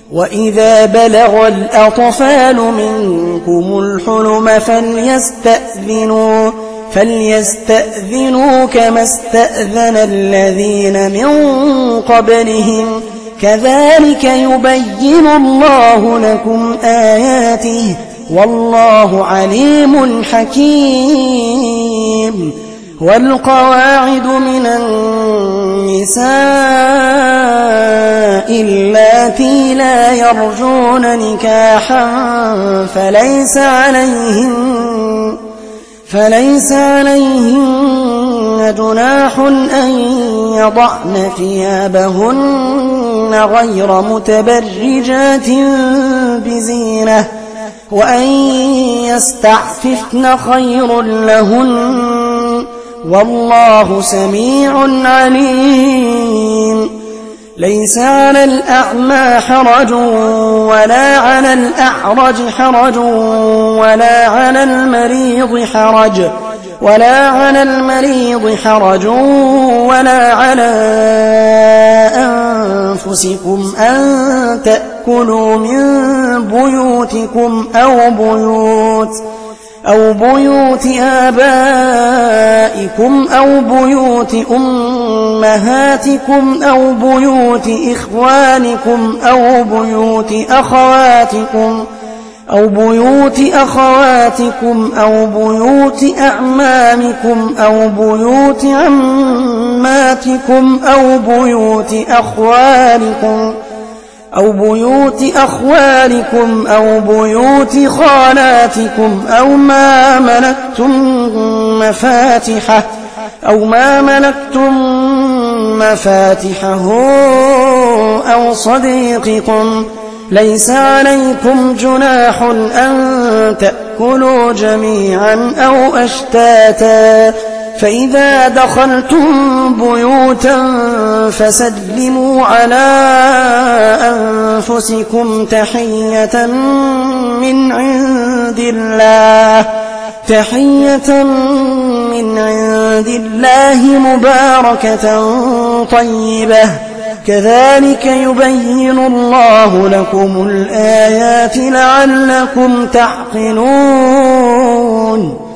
وإذا بلغ الأطفال منكم الحلم فليستأذنوا كما استأذن الذين من قبلهم كذلك يبين الله لكم آياته والله عليم حكيم. والقواعد من النساء اللاتي لا يرجون نكاحا فليس عليهن جناح أن يضعن ثيابهن غير متبرجات بزينة وأن يستعففن خير لهن والله سميع عليم. ليس على الأعمى حرج ولا على الأعرج حرج ولا على المريض حرج ولا على أنفسكم أن تأكلوا من بيوتكم أو بيوت آبائكم أو بيوت أمهاتكم أو بيوت إخوانكم أو بيوت أخواتكم أو بيوت أعمامكم أو بيوت عماتكم أو بيوت أخوالكم أو بيوت خالاتكم أو ما ملكتم مفاتحه أو صديقكم. ليس عليكم جناح أن تأكلوا جميعا أو أشتاتا فإذا دخلتم بيوتا فسلموا على أنفسكم تحية من عند الله مباركة طيبة كذلك يبين الله لكم الآيات لعلكم تعقلون.